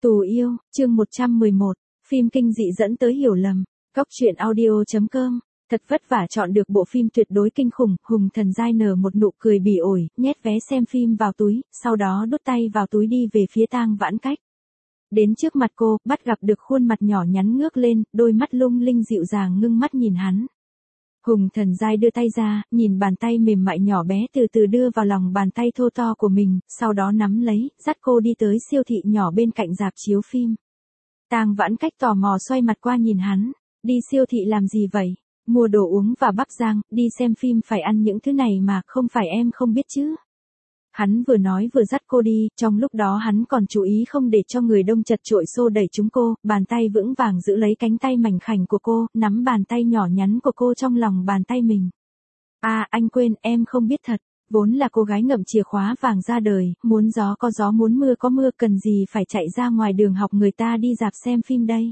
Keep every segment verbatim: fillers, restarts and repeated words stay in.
Tù yêu, chương một trăm mười một, phim kinh dị dẫn tới hiểu lầm. Cóc truyện audio chấm com. Thật vất vả chọn được bộ phim tuyệt đối kinh khủng, Hùng Thần Giai nở một nụ cười bỉ ổi, nhét vé xem phim vào túi, sau đó đút tay vào túi đi về phía Tang Vãn Cách. Đến trước mặt cô, bắt gặp được khuôn mặt nhỏ nhắn ngước lên, đôi mắt lung linh dịu dàng ngưng mắt nhìn hắn. Hùng Thần Giai đưa tay ra, nhìn bàn tay mềm mại nhỏ bé từ từ đưa vào lòng bàn tay thô to của mình, sau đó nắm lấy, dắt cô đi tới siêu thị nhỏ bên cạnh rạp chiếu phim. Tang Vãn Cách tò mò xoay mặt qua nhìn hắn, đi siêu thị làm gì vậy? Mua đồ uống và bắp rang, đi xem phim phải ăn những thứ này mà, không phải em không biết chứ? Hắn vừa nói vừa dắt cô đi, trong lúc đó hắn còn chú ý không để cho người đông chật chội xô đẩy chúng cô, bàn tay vững vàng giữ lấy cánh tay mảnh khảnh của cô, nắm bàn tay nhỏ nhắn của cô trong lòng bàn tay mình. À, anh quên, em không biết thật, vốn là cô gái ngậm chìa khóa vàng ra đời, muốn gió có gió muốn mưa có mưa, cần gì phải chạy ra ngoài đường học người ta đi rạp xem phim đây.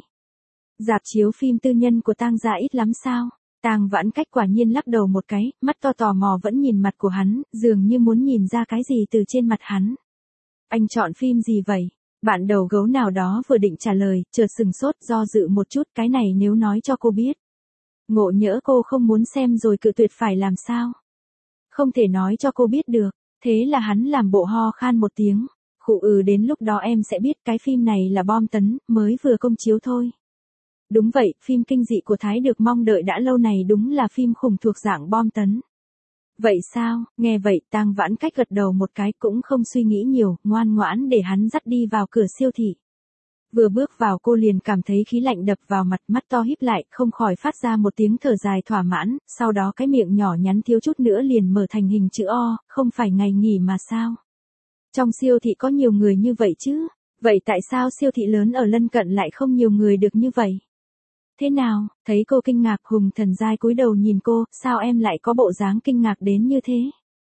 Rạp chiếu phim tư nhân của Tang gia ít lắm sao? Tang Vãn Cách quả nhiên lắc đầu một cái, mắt to tò mò vẫn nhìn mặt của hắn, dường như muốn nhìn ra cái gì từ trên mặt hắn. Anh chọn phim gì vậy? Bạn đầu gấu nào đó vừa định trả lời, chợt sừng sốt, do dự một chút, cái này nếu nói cho cô biết. Ngộ nhỡ cô không muốn xem rồi cự tuyệt phải làm sao? Không thể nói cho cô biết được, thế là hắn làm bộ ho khan một tiếng. Khụ ừ, đến lúc đó em sẽ biết, cái phim này là bom tấn, mới vừa công chiếu thôi. Đúng vậy, phim kinh dị của Thái được mong đợi đã lâu này đúng là phim khủng thuộc dạng bom tấn. Vậy sao? Nghe vậy, Tang Vãn Cách gật đầu một cái, cũng không suy nghĩ nhiều, ngoan ngoãn để hắn dắt đi vào cửa siêu thị. Vừa bước vào cô liền cảm thấy khí lạnh đập vào mặt, mắt to híp lại, không khỏi phát ra một tiếng thở dài thỏa mãn, sau đó cái miệng nhỏ nhắn thiếu chút nữa liền mở thành hình chữ O, không phải ngày nghỉ mà sao? Trong siêu thị có nhiều người như vậy chứ? Vậy tại sao siêu thị lớn ở lân cận lại không nhiều người được như vậy? Thế nào? Thấy cô kinh ngạc, Hùng Thần Giai cúi đầu nhìn cô, sao em lại có bộ dáng kinh ngạc đến như thế?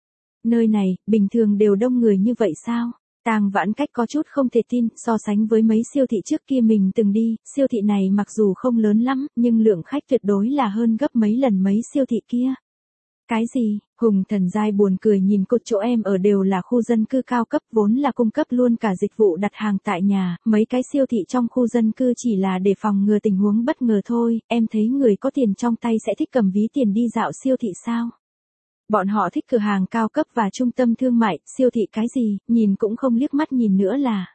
Nơi này, bình thường đều đông người như vậy sao? Tang Vãn Cách có chút không thể tin, so sánh với mấy siêu thị trước kia mình từng đi, siêu thị này mặc dù không lớn lắm, nhưng lượng khách tuyệt đối là hơn gấp mấy lần mấy siêu thị kia. Cái gì? Hùng Thần Giai buồn cười nhìn cô, chỗ em ở đều là khu dân cư cao cấp, vốn là cung cấp luôn cả dịch vụ đặt hàng tại nhà, mấy cái siêu thị trong khu dân cư chỉ là để phòng ngừa tình huống bất ngờ thôi, em thấy người có tiền trong tay sẽ thích cầm ví tiền đi dạo siêu thị sao? Bọn họ thích cửa hàng cao cấp và trung tâm thương mại, siêu thị cái gì, nhìn cũng không liếc mắt nhìn nữa là.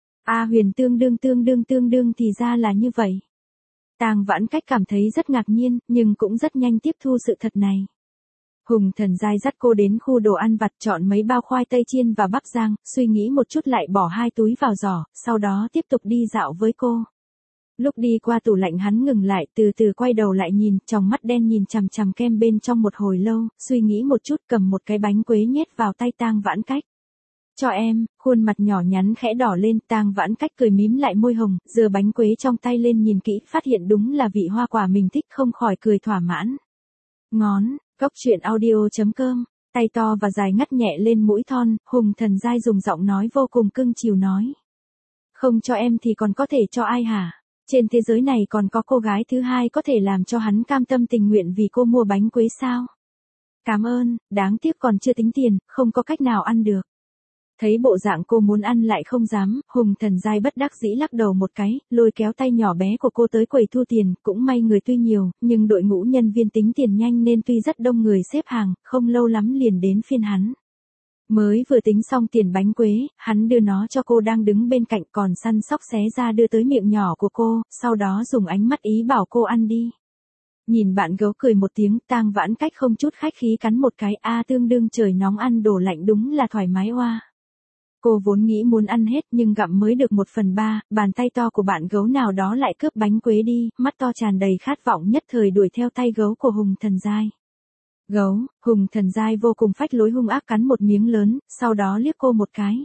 A Huyền tương đương tương đương tương đương thì ra là như vậy. Tang Vãn Cách cảm thấy rất ngạc nhiên, nhưng cũng rất nhanh tiếp thu sự thật này. Hùng Thần Giai dắt cô đến khu đồ ăn vặt, chọn mấy bao khoai tây chiên và bắp rang, suy nghĩ một chút lại bỏ hai túi vào giỏ, sau đó tiếp tục đi dạo với cô. Lúc đi qua tủ lạnh hắn ngừng lại, từ từ quay đầu lại nhìn, tròng mắt đen nhìn chằm chằm kem bên trong một hồi lâu, suy nghĩ một chút cầm một cái bánh quế nhét vào tay Tang Vãn Cách. Cho em, khuôn mặt nhỏ nhắn khẽ đỏ lên, Tang Vãn Cách cười mím lại môi hồng, giơ bánh quế trong tay lên nhìn kỹ, phát hiện đúng là vị hoa quả mình thích, không khỏi cười thỏa mãn. Ngón. Cóc truyện audio chấm com, tay to và dài ngắt nhẹ lên mũi thon, Hùng Thần Giai dùng giọng nói vô cùng cưng chiều nói. Không cho em thì còn có thể cho ai hả? Trên thế giới này còn có cô gái thứ hai có thể làm cho hắn cam tâm tình nguyện vì cô mua bánh quế sao? Cảm ơn, đáng tiếc còn chưa tính tiền, không có cách nào ăn được. Thấy bộ dạng cô muốn ăn lại không dám, Hùng Thần Giai bất đắc dĩ lắc đầu một cái, lôi kéo tay nhỏ bé của cô tới quầy thu tiền, cũng may người tuy nhiều, nhưng đội ngũ nhân viên tính tiền nhanh nên tuy rất đông người xếp hàng, không lâu lắm liền đến phiên hắn. Mới vừa tính xong tiền bánh quế, hắn đưa nó cho cô đang đứng bên cạnh, còn săn sóc xé ra đưa tới miệng nhỏ của cô, sau đó dùng ánh mắt ý bảo cô ăn đi. Nhìn bạn gấu cười một tiếng, Tang Vãn Cách không chút khách khí cắn một cái, a tương đương trời nóng ăn đồ lạnh đúng là thoải mái oa. Cô vốn nghĩ muốn ăn hết nhưng gặm mới được một phần ba, bàn tay to của bạn gấu nào đó lại cướp bánh quế đi, mắt to tràn đầy khát vọng nhất thời đuổi theo tay gấu của Hùng Thần Giai. Gấu, Hùng Thần Giai vô cùng phách lối hung ác cắn một miếng lớn, sau đó liếc cô một cái.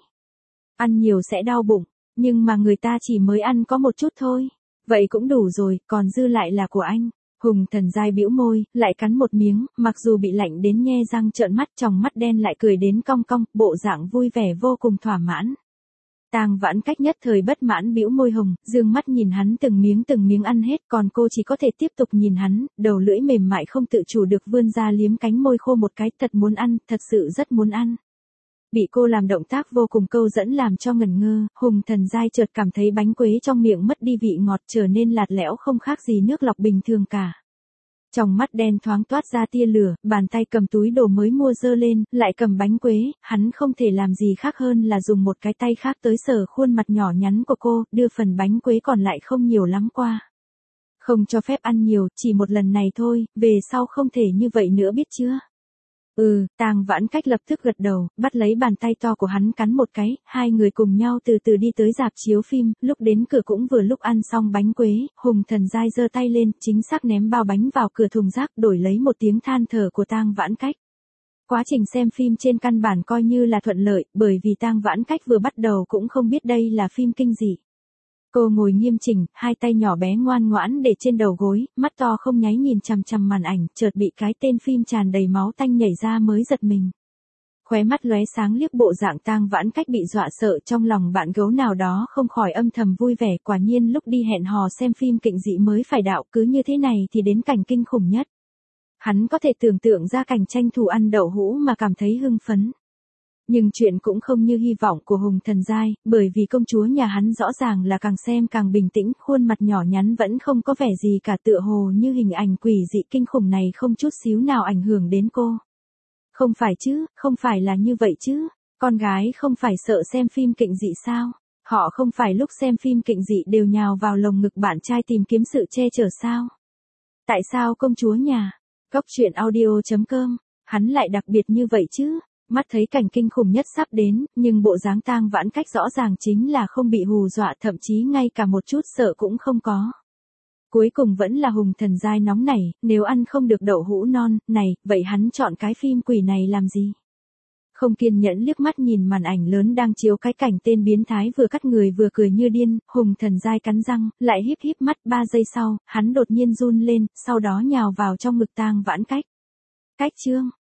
Ăn nhiều sẽ đau bụng, nhưng mà người ta chỉ mới ăn có một chút thôi. Vậy cũng đủ rồi, còn dư lại là của anh. Hùng Thần Giai bĩu môi, lại cắn một miếng, mặc dù bị lạnh đến nhe răng trợn mắt, tròng mắt đen lại cười đến cong cong, bộ dạng vui vẻ vô cùng thỏa mãn. Tang Vãn Cách nhất thời bất mãn bĩu môi hồng, dương mắt nhìn hắn từng miếng từng miếng ăn hết, còn cô chỉ có thể tiếp tục nhìn hắn, đầu lưỡi mềm mại không tự chủ được vươn ra liếm cánh môi khô một cái, thật muốn ăn, thật sự rất muốn ăn. Bị cô làm động tác vô cùng câu dẫn làm cho ngẩn ngơ, Hùng Thần Giai chợt cảm thấy bánh quế trong miệng mất đi vị ngọt trở nên lạt lẽo không khác gì nước lọc bình thường cả. Trong mắt đen thoáng toát ra tia lửa, bàn tay cầm túi đồ mới mua giơ lên, lại cầm bánh quế, hắn không thể làm gì khác hơn là dùng một cái tay khác tới sờ khuôn mặt nhỏ nhắn của cô, đưa phần bánh quế còn lại không nhiều lắm qua. Không cho phép ăn nhiều, chỉ một lần này thôi, về sau không thể như vậy nữa biết chưa? Ừ, Tang Vãn Cách lập tức gật đầu, bắt lấy bàn tay to của hắn cắn một cái, hai người cùng nhau từ từ đi tới rạp chiếu phim, lúc đến cửa cũng vừa lúc ăn xong bánh quế, Hùng Thần Giai giơ tay lên, chính xác ném bao bánh vào cửa thùng rác đổi lấy một tiếng than thở của Tang Vãn Cách. Quá trình xem phim trên căn bản coi như là thuận lợi, bởi vì Tang Vãn Cách vừa bắt đầu cũng không biết đây là phim kinh dị. Cô ngồi nghiêm chỉnh, hai tay nhỏ bé ngoan ngoãn để trên đầu gối, mắt to không nháy nhìn chằm chằm màn ảnh, chợt bị cái tên phim tràn đầy máu tanh nhảy ra mới giật mình. Khóe mắt lóe sáng liếc bộ dạng Tang Vãn Cách bị dọa sợ, trong lòng bạn gấu nào đó không khỏi âm thầm vui vẻ, quả nhiên lúc đi hẹn hò xem phim kinh dị mới phải đạo, cứ như thế này thì đến cảnh kinh khủng nhất. Hắn có thể tưởng tượng ra cảnh tranh thủ ăn đậu hũ mà cảm thấy hưng phấn. Nhưng chuyện cũng không như hy vọng của Hùng Thần Giai, bởi vì công chúa nhà hắn rõ ràng là càng xem càng bình tĩnh, khuôn mặt nhỏ nhắn vẫn không có vẻ gì cả, tựa hồ như hình ảnh quỷ dị kinh khủng này không chút xíu nào ảnh hưởng đến cô. Không phải chứ, không phải là như vậy chứ, con gái không phải sợ xem phim kinh dị sao? Họ không phải lúc xem phim kinh dị đều nhào vào lồng ngực bạn trai tìm kiếm sự che chở sao? Tại sao công chúa nhà? Góc truyện audio chấm com, hắn lại đặc biệt như vậy chứ? Mắt thấy cảnh kinh khủng nhất sắp đến, nhưng bộ dáng Tang Vãn Cách rõ ràng chính là không bị hù dọa, thậm chí ngay cả một chút sợ cũng không có. Cuối cùng vẫn là Hùng Thần Giai nóng nảy, nếu ăn không được đậu hũ non, này, vậy hắn chọn cái phim quỷ này làm gì? Không kiên nhẫn liếc mắt nhìn màn ảnh lớn đang chiếu cái cảnh tên biến thái vừa cắt người vừa cười như điên, Hùng Thần Giai cắn răng, lại híp híp mắt, ba giây sau, hắn đột nhiên run lên, sau đó nhào vào trong ngực Tang Vãn Cách. Cách chương